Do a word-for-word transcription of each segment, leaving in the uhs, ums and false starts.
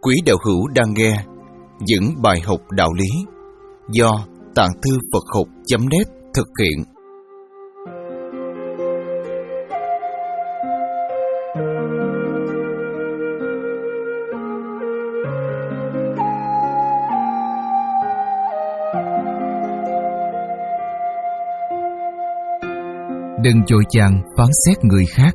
Quý đạo hữu đang nghe những bài học đạo lý do Tạng Thư Phật Học chấm net thực hiện. Đừng vội vàng phán xét người khác.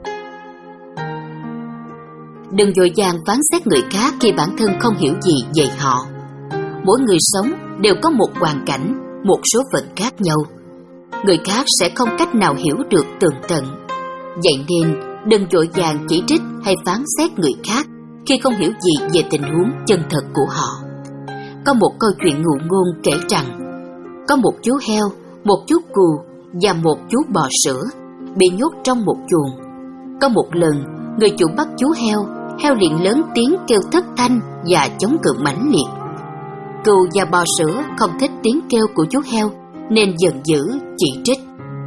Đừng vội vàng phán xét người khác khi bản thân không hiểu gì về họ. Mỗi người sống đều có một hoàn cảnh, một số phận khác nhau. Người khác sẽ không cách nào hiểu được tường tận. Vậy nên đừng vội vàng chỉ trích hay phán xét người khác khi không hiểu gì về tình huống chân thật của họ. Có một câu chuyện ngụ ngôn kể rằng, có một chú heo, một chú cừu và một chú bò sữa bị nhốt trong một chuồng. Có một lần, người chủ bắt chú heo, heo liền lớn tiếng kêu thất thanh và chống cự mãnh liệt. Cừu và bò sữa không thích tiếng kêu của chú heo nên giận dữ chỉ trích.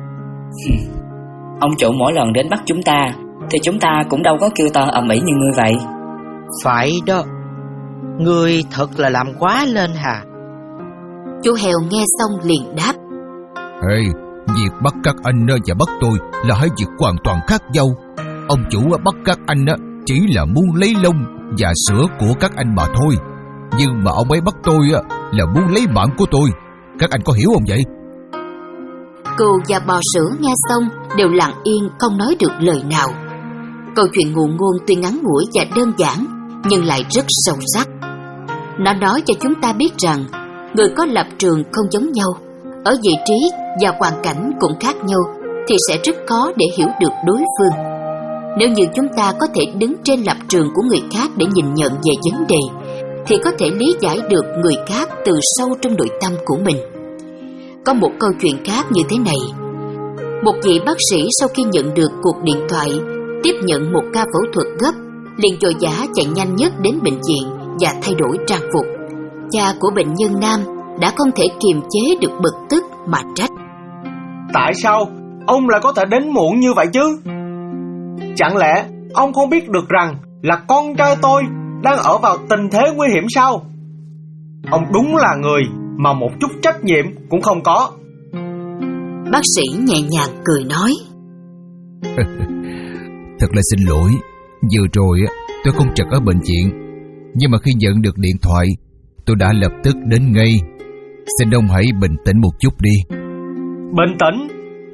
Ông chủ mỗi lần đến bắt chúng ta thì chúng ta cũng đâu có kêu to ầm ĩ như ngươi vậy. Phải đó, ngươi thật là làm quá lên hả? Chú heo nghe xong liền đáp: Ê, việc bắt các anh và bắt tôi là hai việc hoàn toàn khác nhau. Ông chủ bắt các anh chỉ là muốn lấy lông và sữa của các anh mà thôi, nhưng mà ông ấy bắt tôi là muốn lấy mạng của tôi. Các anh có hiểu không vậy? Cừu và bò sữa nghe xong đều lặng yên không nói được lời nào. Câu chuyện ngụ ngôn tuy ngắn ngủi và đơn giản nhưng lại rất sâu sắc. Nó nói cho chúng ta biết rằng người có lập trường không giống nhau, ở vị trí và hoàn cảnh cũng khác nhau thì sẽ rất khó để hiểu được đối phương. Nếu như chúng ta có thể đứng trên lập trường của người khác để nhìn nhận về vấn đề, thì có thể lý giải được người khác từ sâu trong nội tâm của mình. Có một câu chuyện khác như thế này. Một vị bác sĩ sau khi nhận được cuộc điện thoại tiếp nhận một ca phẫu thuật gấp, liền vội vã chạy nhanh nhất đến bệnh viện và thay đổi trang phục. Cha của bệnh nhân nam đã không thể kiềm chế được bực tức mà trách: Tại sao ông lại có thể đến muộn như vậy chứ? Chẳng lẽ ông không biết được rằng là con trai tôi đang ở vào tình thế nguy hiểm sao? Ông đúng là người mà một chút trách nhiệm cũng không có. Bác sĩ nhẹ nhàng cười nói: Thật là xin lỗi, vừa rồi tôi không trực ở bệnh viện, nhưng mà khi nhận được điện thoại tôi đã lập tức đến ngay. Xin ông hãy bình tĩnh một chút đi. Bình tĩnh?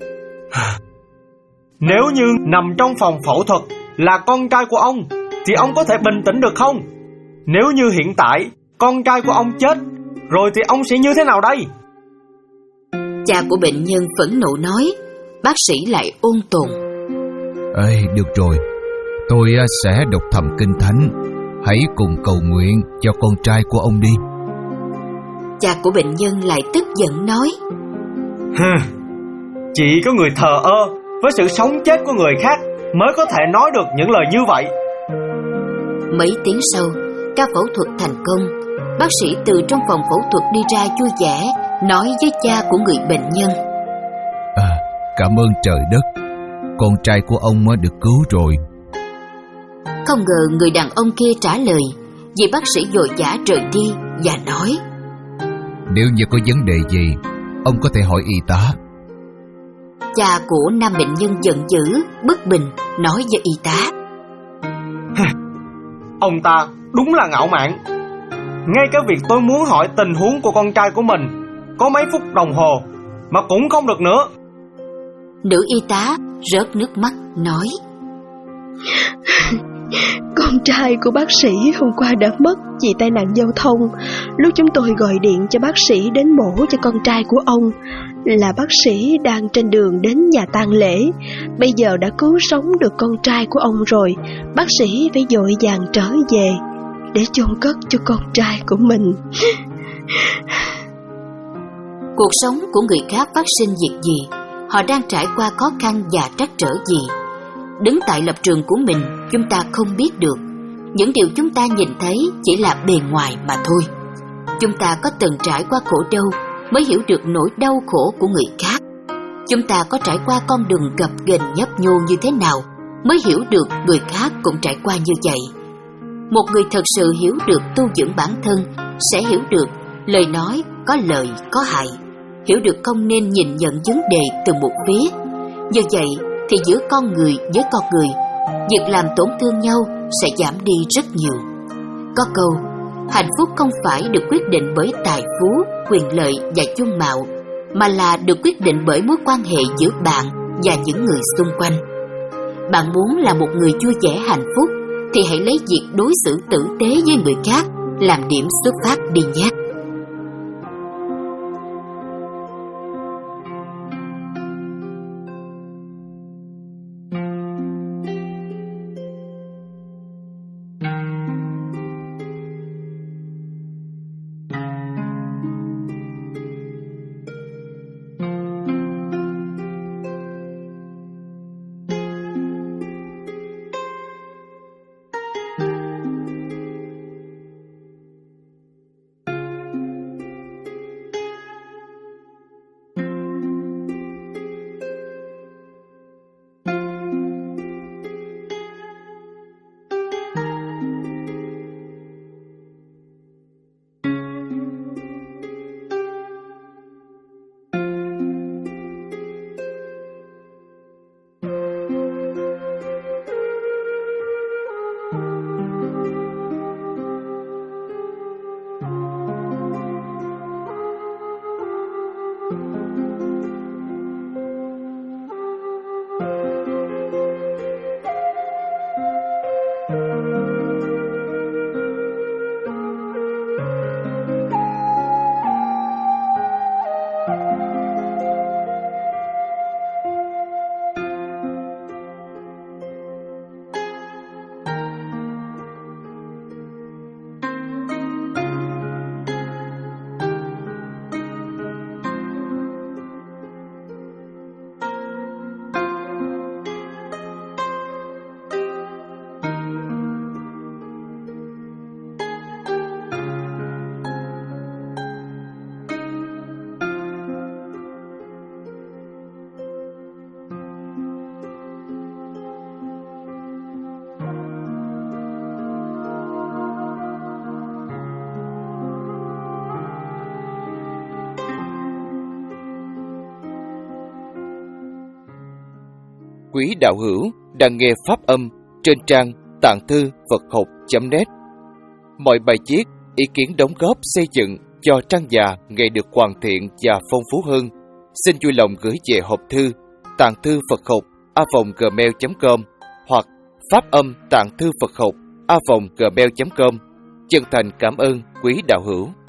Nếu như nằm trong phòng phẫu thuật là con trai của ông thì ông có thể bình tĩnh được không? Nếu như hiện tại con trai của ông chết rồi thì ông sẽ như thế nào đây? Cha của bệnh nhân phẫn nộ nói. Bác sĩ lại ôn tồn: Ê, được rồi, tôi sẽ đọc thầm kinh thánh. Hãy cùng cầu nguyện cho con trai của ông đi. Cha của bệnh nhân lại tức giận nói: Chỉ có người thờ ơ với sự sống chết của người khác mới có thể nói được những lời như vậy. Mấy tiếng sau, ca phẫu thuật thành công. Bác sĩ từ trong phòng phẫu thuật đi ra vui vẻ, nói với cha của người bệnh nhân: À, cảm ơn trời đất, con trai của ông được cứu rồi. Không ngờ người đàn ông kia trả lời, vì bác sĩ vội vã rời đi và nói: Nếu như có vấn đề gì, ông có thể hỏi y tá. Cha của nam bệnh nhân giận dữ, bất bình, nói với y tá: Ông ta đúng là ngạo mạn. Ngay cả việc tôi muốn hỏi tình huống của con trai của mình có mấy phút đồng hồ mà cũng không được nữa. Nữ y tá rớt nước mắt nói: Con trai của bác sĩ hôm qua đã mất vì tai nạn giao thông. Lúc chúng tôi gọi điện cho bác sĩ đến mổ cho con trai của ông là bác sĩ đang trên đường đến nhà tang lễ. Bây giờ đã cứu sống được con trai của ông rồi. Bác sĩ phải vội vàng trở về để chôn cất cho con trai của mình. Cuộc sống của người khác phát sinh việc gì, họ đang trải qua khó khăn và trắc trở gì, đứng tại lập trường của mình chúng ta không biết được. Những điều chúng ta nhìn thấy chỉ là bề ngoài mà thôi. Chúng ta có từng trải qua khổ đau mới hiểu được nỗi đau khổ của người khác. Chúng ta có trải qua con đường gập ghềnh nhấp nhô như thế nào mới hiểu được người khác cũng trải qua như vậy. Một người thật sự hiểu được tu dưỡng bản thân sẽ hiểu được lời nói có lợi có hại, hiểu được không nên nhìn nhận vấn đề từ một phía. Như vậy thì giữa con người với con người, việc làm tổn thương nhau sẽ giảm đi rất nhiều. Có câu, hạnh phúc không phải được quyết định bởi tài phú, quyền lợi và dung mạo, mà là được quyết định bởi mối quan hệ giữa bạn và những người xung quanh. Bạn muốn là một người vui vẻ hạnh phúc thì hãy lấy việc đối xử tử tế với người khác làm điểm xuất phát đi nhé. Quý đạo hữu đang nghe pháp âm trên trang tạng thư Phật học chấm net. Mọi bài viết, ý kiến đóng góp xây dựng cho trang già ngày được hoàn thiện và phong phú hơn, xin vui lòng gửi về hộp thư tạng thư Phật học a vòng gmail chấm com hoặc pháp âm tạng thư Phật học a vòng gmail chấm com. Chân thành cảm ơn quý đạo hữu.